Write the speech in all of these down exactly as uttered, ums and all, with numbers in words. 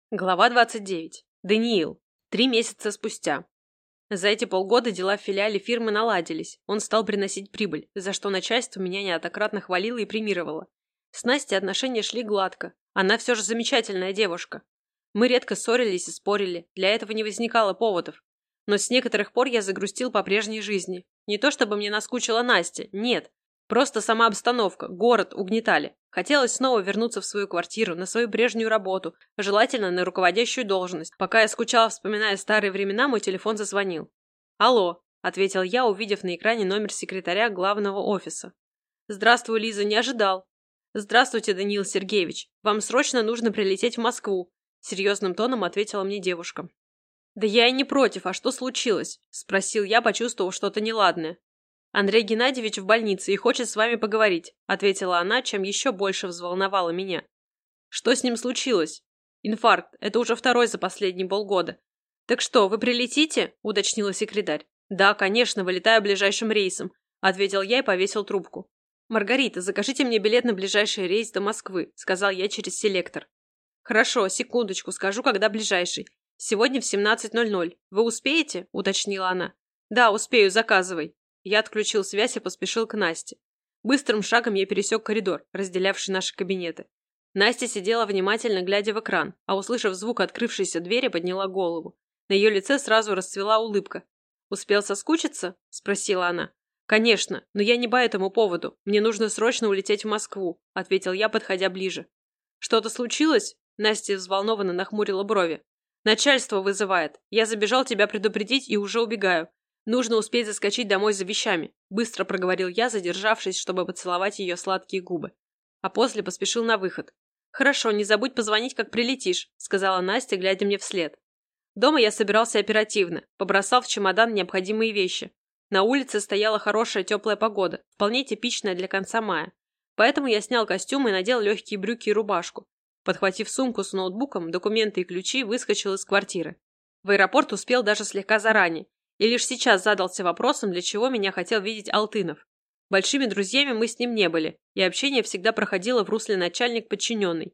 Глава двадцать девять. Даниил. Три месяца спустя. За эти полгода дела в филиале фирмы наладились. Он стал приносить прибыль, за что начальство меня неоднократно хвалило и премировало. С Настей отношения шли гладко. Она все же замечательная девушка. Мы редко ссорились и спорили, для этого не возникало поводов. Но с некоторых пор я загрустил по прежней жизни. Не то чтобы мне наскучила Настя, нет. Просто сама обстановка, город угнетали. Хотелось снова вернуться в свою квартиру, на свою прежнюю работу, желательно на руководящую должность. Пока я скучала, вспоминая старые времена, мой телефон зазвонил. «Алло», — ответил я, увидев на экране номер секретаря главного офиса. «Здравствуй, Лиза, не ожидал». «Здравствуйте, Даниил Сергеевич. Вам срочно нужно прилететь в Москву», — серьезным тоном ответила мне девушка. «Да я и не против, а что случилось?» — спросил я, почувствовав что-то неладное. «Андрей Геннадьевич в больнице и хочет с вами поговорить», — ответила она, чем еще больше взволновала меня. «Что с ним случилось?» «Инфаркт. Это уже второй за последние полгода». «Так что, вы прилетите?» — уточнила секретарь. «Да, конечно, вылетаю ближайшим рейсом», — ответил я и повесил трубку. «Маргарита, закажите мне билет на ближайший рейс до Москвы», — сказал я через селектор. «Хорошо, секундочку, скажу, когда ближайший. Сегодня в семнадцать ноль ноль. Вы успеете?» — уточнила она. «Да, успею, заказывай». Я отключил связь и поспешил к Насте. Быстрым шагом я пересек коридор, разделявший наши кабинеты. Настя сидела внимательно, глядя в экран, а, услышав звук открывшейся двери, подняла голову. На ее лице сразу расцвела улыбка. «Успел соскучиться?» – спросила она. «Конечно, но я не по этому поводу. Мне нужно срочно улететь в Москву», – ответил я, подходя ближе. «Что-то случилось?» – Настя взволнованно нахмурила брови. «Начальство вызывает. Я забежал тебя предупредить и уже убегаю. Нужно успеть заскочить домой за вещами», – быстро проговорил я, задержавшись, чтобы поцеловать ее сладкие губы. А после поспешил на выход. «Хорошо, не забудь позвонить, как прилетишь», – сказала Настя, глядя мне вслед. Дома я собирался оперативно, побросал в чемодан необходимые вещи. На улице стояла хорошая теплая погода, вполне типичная для конца мая. Поэтому я снял костюм и надел легкие брюки и рубашку. Подхватив сумку с ноутбуком, документы и ключи, выскочил из квартиры. В аэропорт успел даже слегка заранее. И лишь сейчас задался вопросом, для чего меня хотел видеть Алтынов. Большими друзьями мы с ним не были, и общение всегда проходило в русле начальник-подчиненный.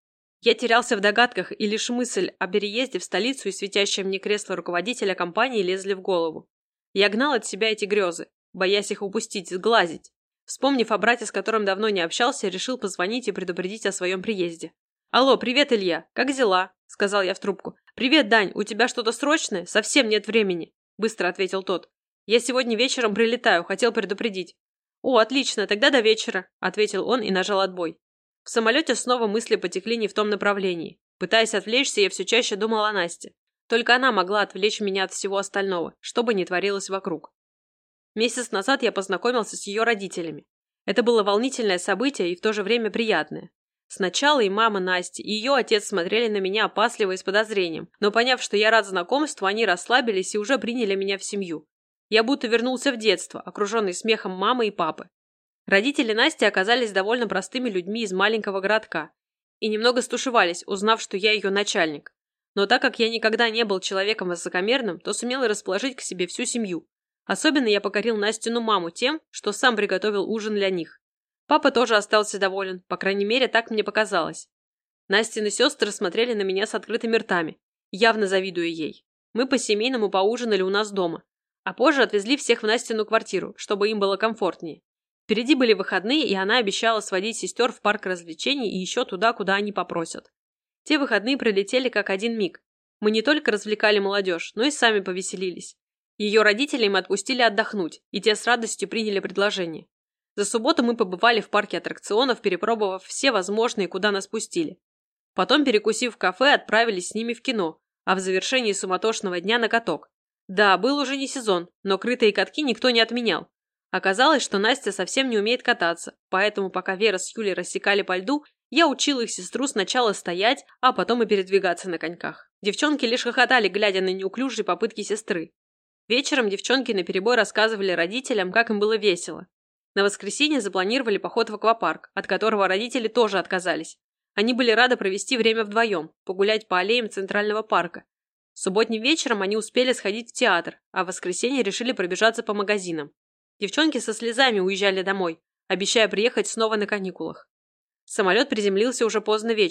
Я терялся в догадках, и лишь мысль о переезде в столицу и светящее мне кресло руководителя компании лезли в голову. Я гнал от себя эти грезы, боясь их упустить, сглазить. Вспомнив о брате, с которым давно не общался, решил позвонить и предупредить о своем приезде. «Алло, привет, Илья, как дела?» – сказал я в трубку. «Привет, Дань, у тебя что-то срочное? Совсем нет времени», – быстро ответил тот. «Я сегодня вечером прилетаю, хотел предупредить». «О, отлично, тогда до вечера», – ответил он и нажал отбой. В самолете снова мысли потекли не в том направлении. Пытаясь отвлечься, я все чаще думал о Насте. Только она могла отвлечь меня от всего остального, что бы ни творилось вокруг. Месяц назад я познакомился с ее родителями. Это было волнительное событие и в то же время приятное. Сначала и мама Насти, и ее отец смотрели на меня опасливо и с подозрением, но поняв, что я рад знакомству, они расслабились и уже приняли меня в семью. Я будто вернулся в детство, окруженный смехом мамы и папы. Родители Насти оказались довольно простыми людьми из маленького городка и немного стушевались, узнав, что я ее начальник. Но так как я никогда не был человеком высокомерным, то сумел расположить к себе всю семью. Особенно я покорил Настину маму тем, что сам приготовил ужин для них. Папа тоже остался доволен, по крайней мере, так мне показалось. Настины сестры смотрели на меня с открытыми ртами, явно завидуя ей. Мы по-семейному поужинали у нас дома, а позже отвезли всех в Настину квартиру, чтобы им было комфортнее. Впереди были выходные, и она обещала сводить сестер в парк развлечений и еще туда, куда они попросят. Те выходные пролетели как один миг. Мы не только развлекали молодежь, но и сами повеселились. Ее родителей мы отпустили отдохнуть, и те с радостью приняли предложение. За субботу мы побывали в парке аттракционов, перепробовав все возможные, куда нас пустили. Потом, перекусив в кафе, отправились с ними в кино, а в завершении суматошного дня на каток. Да, был уже не сезон, но крытые катки никто не отменял. Оказалось, что Настя совсем не умеет кататься, поэтому пока Вера с Юлей рассекали по льду, я учил их сестру сначала стоять, а потом и передвигаться на коньках. Девчонки лишь хохотали, глядя на неуклюжие попытки сестры. Вечером девчонки наперебой рассказывали родителям, как им было весело. На воскресенье запланировали поход в аквапарк, от которого родители тоже отказались. Они были рады провести время вдвоем, погулять по аллеям Центрального парка. Субботним вечером они успели сходить в театр, а в воскресенье решили пробежаться по магазинам. Девчонки со слезами уезжали домой, обещая приехать снова на каникулах. Самолет приземлился уже поздно вечером.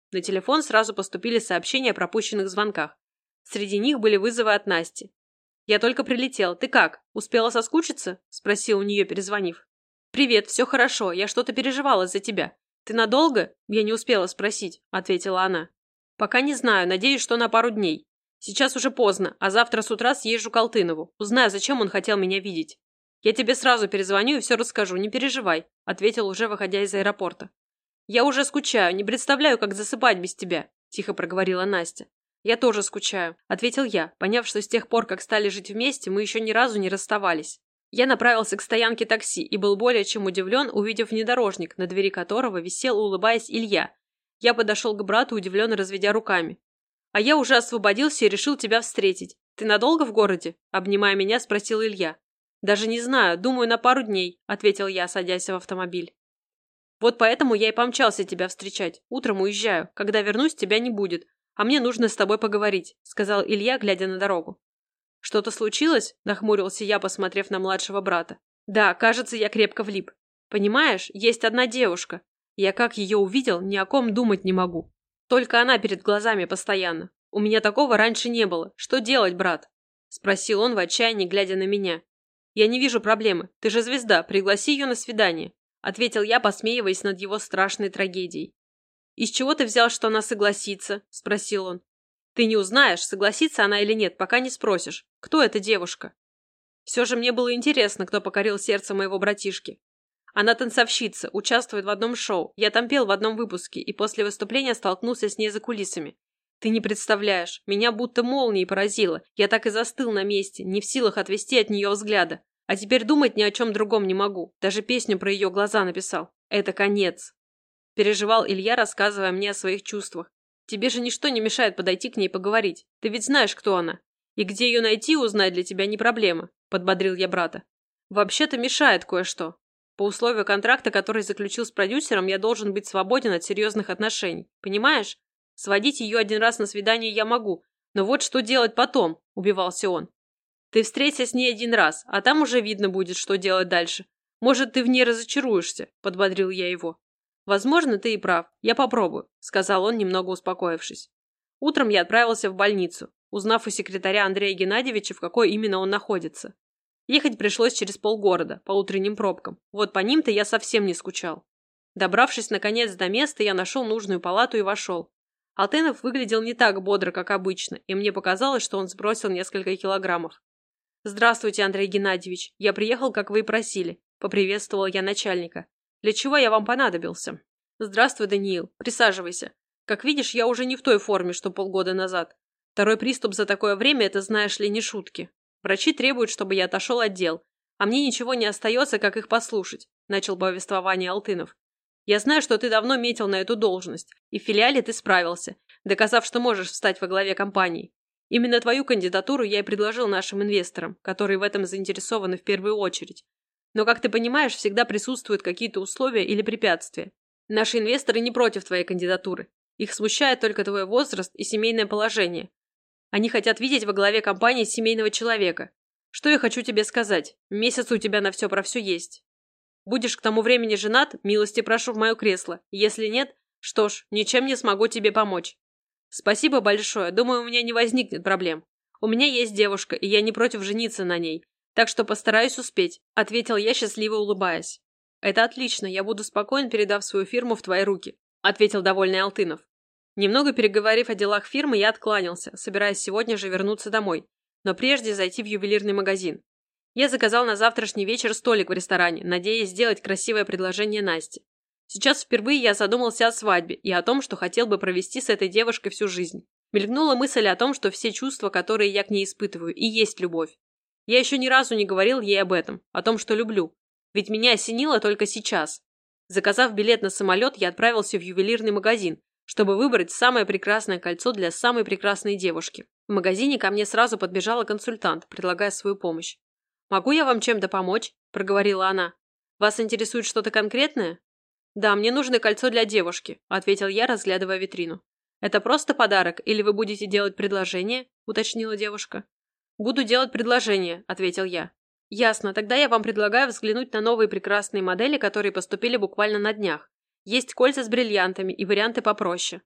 На телефон сразу поступили сообщения о пропущенных звонках. Среди них были вызовы от Насти. «Я только прилетел. Ты как? Успела соскучиться?» – спросил у нее, перезвонив. «Привет, все хорошо. Я что-то переживала из-за тебя. Ты надолго?» – я не успела спросить, – ответила она. «Пока не знаю. Надеюсь, что на пару дней. Сейчас уже поздно, а завтра с утра съезжу к Алтынову. Узнаю, зачем он хотел меня видеть. Я тебе сразу перезвоню и все расскажу, не переживай», – ответил, уже выходя из аэропорта. «Я уже скучаю, не представляю, как засыпать без тебя», – тихо проговорила Настя. «Я тоже скучаю», – ответил я, поняв, что с тех пор, как стали жить вместе, мы еще ни разу не расставались. Я направился к стоянке такси и был более чем удивлен, увидев внедорожник, на двери которого висел, улыбаясь, Илья. Я подошел к брату, удивленно разведя руками. «А я уже освободился и решил тебя встретить. Ты надолго в городе?» – обнимая меня, спросил Илья. «Даже не знаю, думаю, на пару дней», – ответил я, садясь в автомобиль. «Вот поэтому я и помчался тебя встречать. Утром уезжаю. Когда вернусь, тебя не будет. А мне нужно с тобой поговорить», – сказал Илья, глядя на дорогу. «Что-то случилось?» – нахмурился я, посмотрев на младшего брата. «Да, кажется, я крепко влип. Понимаешь, есть одна девушка. Я как ее увидел, ни о ком думать не могу. Только она перед глазами постоянно. У меня такого раньше не было. Что делать, брат?» – спросил он в отчаянии, глядя на меня. «Я не вижу проблемы. Ты же звезда. Пригласи ее на свидание», – ответил я, посмеиваясь над его страшной трагедией. «Из чего ты взял, что она согласится?» – спросил он. «Ты не узнаешь, согласится она или нет, пока не спросишь. Кто эта девушка?» Все же мне было интересно, кто покорил сердце моего братишки. Она танцовщица, участвует в одном шоу. Я там пел в одном выпуске и после выступления столкнулся с ней за кулисами. Ты не представляешь, меня будто молнией поразило. Я так и застыл на месте, не в силах отвести от нее взгляда. А теперь думать ни о чем другом не могу. Даже песню про ее глаза написал. Это конец. Переживал Илья, рассказывая мне о своих чувствах. Тебе же ничто не мешает подойти к ней поговорить. Ты ведь знаешь, кто она. И где ее найти и узнать для тебя не проблема, подбодрил я брата. Вообще-то мешает кое-что. По условию контракта, который заключил с продюсером, я должен быть свободен от серьезных отношений. Понимаешь? Сводить ее один раз на свидание я могу. Но вот что делать потом, убивался он. Ты встреться с ней один раз, а там уже видно будет, что делать дальше. Может, ты в ней разочаруешься, подбодрил я его. «Возможно, ты и прав. Я попробую», – сказал он, немного успокоившись. Утром я отправился в больницу, узнав у секретаря Андрея Геннадьевича, в какой именно он находится. Ехать пришлось через полгорода, по утренним пробкам. Вот по ним-то я совсем не скучал. Добравшись, наконец, до места, я нашел нужную палату и вошел. Алтынов выглядел не так бодро, как обычно, и мне показалось, что он сбросил несколько килограммов. «Здравствуйте, Андрей Геннадьевич. Я приехал, как вы и просили», – поприветствовал я начальника. «Для чего я вам понадобился?» «Здравствуй, Даниил. Присаживайся. Как видишь, я уже не в той форме, что полгода назад. Второй приступ за такое время – это, знаешь ли, не шутки. Врачи требуют, чтобы я отошел от дел, а мне ничего не остается, как их послушать», – начал повествование Алтынов. «Я знаю, что ты давно метил на эту должность, и в филиале ты справился, доказав, что можешь встать во главе компании. Именно твою кандидатуру я и предложил нашим инвесторам, которые в этом заинтересованы в первую очередь. Но, как ты понимаешь, всегда присутствуют какие-то условия или препятствия. Наши инвесторы не против твоей кандидатуры. Их смущает только твой возраст и семейное положение. Они хотят видеть во главе компании семейного человека. Что я хочу тебе сказать? Месяц у тебя на все про все есть. Будешь к тому времени женат, милости прошу в мое кресло. Если нет, что ж, ничем не смогу тебе помочь. Спасибо большое, думаю, у меня не возникнет проблем. У меня есть девушка, и я не против жениться на ней. Так что постараюсь успеть», – ответил я, счастливо улыбаясь. «Это отлично, я буду спокоен, передав свою фирму в твои руки», – ответил довольный Алтынов. Немного переговорив о делах фирмы, я откланялся, собираясь сегодня же вернуться домой, но прежде зайти в ювелирный магазин. Я заказал на завтрашний вечер столик в ресторане, надеясь сделать красивое предложение Насте. Сейчас впервые я задумался о свадьбе и о том, что хотел бы провести с этой девушкой всю жизнь. Мелькнула мысль о том, что все чувства, которые я к ней испытываю, и есть любовь. Я еще ни разу не говорил ей об этом, о том, что люблю. Ведь меня осенило только сейчас. Заказав билет на самолет, я отправился в ювелирный магазин, чтобы выбрать самое прекрасное кольцо для самой прекрасной девушки. В магазине ко мне сразу подбежала консультант, предлагая свою помощь. «Могу я вам чем-то помочь?» – проговорила она. «Вас интересует что-то конкретное?» «Да, мне нужно кольцо для девушки», – ответил я, разглядывая витрину. «Это просто подарок, или вы будете делать предложение?» – уточнила девушка. «Буду делать предложение», – ответил я. «Ясно, тогда я вам предлагаю взглянуть на новые прекрасные модели, которые поступили буквально на днях. Есть кольца с бриллиантами и варианты попроще».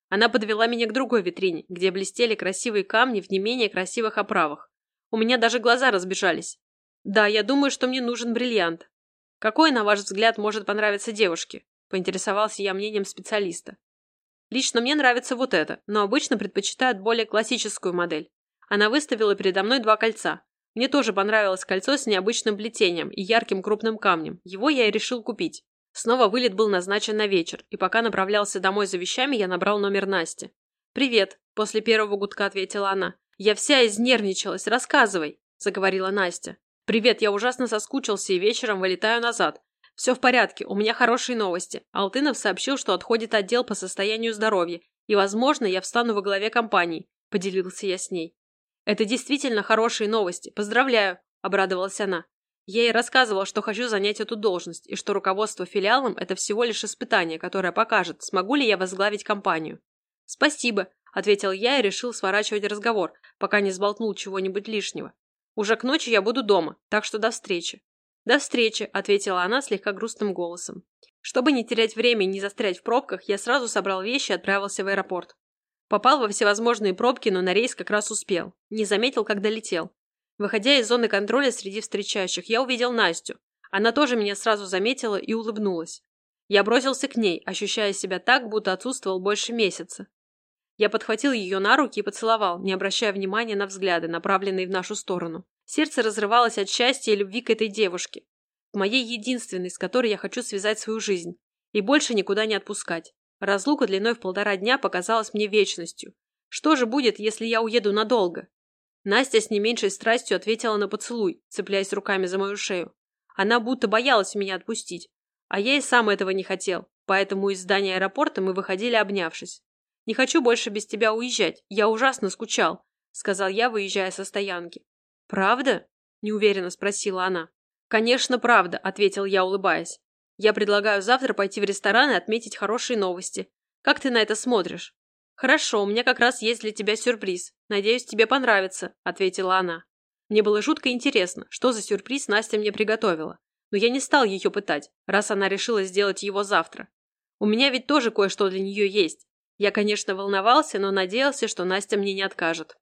Она подвела меня к другой витрине, где блестели красивые камни в не менее красивых оправах. У меня даже глаза разбежались. Да, я думаю, что мне нужен бриллиант. Какой, на ваш взгляд, может понравиться девушке? Поинтересовался я мнением специалиста. Лично мне нравится вот это, но обычно предпочитают более классическую модель. Она выставила передо мной два кольца. Мне тоже понравилось кольцо с необычным плетением и ярким крупным камнем. Его я и решил купить. Снова вылет был назначен на вечер, и пока направлялся домой за вещами, я набрал номер Насти. «Привет», – после первого гудка ответила она. «Я вся изнервничалась, рассказывай», – заговорила Настя. «Привет, я ужасно соскучился и вечером вылетаю назад. Все в порядке, у меня хорошие новости. Алтынов сообщил, что отходит отдел по состоянию здоровья, и, возможно, я встану во главе компании», – поделился я с ней. «Это действительно хорошие новости. Поздравляю», – обрадовалась она. Я ей рассказывала, что хочу занять эту должность, и что руководство филиалом – это всего лишь испытание, которое покажет, смогу ли я возглавить компанию. «Спасибо», – ответил я и решил сворачивать разговор, пока не сболтнул чего-нибудь лишнего. «Уже к ночи я буду дома, так что до встречи». «До встречи», – ответила она слегка грустным голосом. Чтобы не терять время и не застрять в пробках, я сразу собрал вещи и отправился в аэропорт. Попал во всевозможные пробки, но на рейс как раз успел. Не заметил, когда летел. Выходя из зоны контроля среди встречающих, я увидел Настю. Она тоже меня сразу заметила и улыбнулась. Я бросился к ней, ощущая себя так, будто отсутствовал больше месяца. Я подхватил ее на руки и поцеловал, не обращая внимания на взгляды, направленные в нашу сторону. Сердце разрывалось от счастья и любви к этой девушке. К моей единственной, с которой я хочу связать свою жизнь. И больше никуда не отпускать. Разлука длиной в полтора дня показалась мне вечностью. Что же будет, если я уеду надолго? Настя с не меньшей страстью ответила на поцелуй, цепляясь руками за мою шею. Она будто боялась меня отпустить. А я и сам этого не хотел, поэтому из здания аэропорта мы выходили, обнявшись. «Не хочу больше без тебя уезжать, я ужасно скучал», — сказал я, выезжая со стоянки. «Правда?» — неуверенно спросила она. «Конечно, правда», — ответил я, улыбаясь. «Я предлагаю завтра пойти в ресторан и отметить хорошие новости. Как ты на это смотришь?» «Хорошо, у меня как раз есть для тебя сюрприз. Надеюсь, тебе понравится», — ответила она. Мне было жутко интересно, что за сюрприз Настя мне приготовила. Но я не стал ее пытать, раз она решила сделать его завтра. У меня ведь тоже кое-что для нее есть. Я, конечно, волновался, но надеялся, что Настя мне не откажет.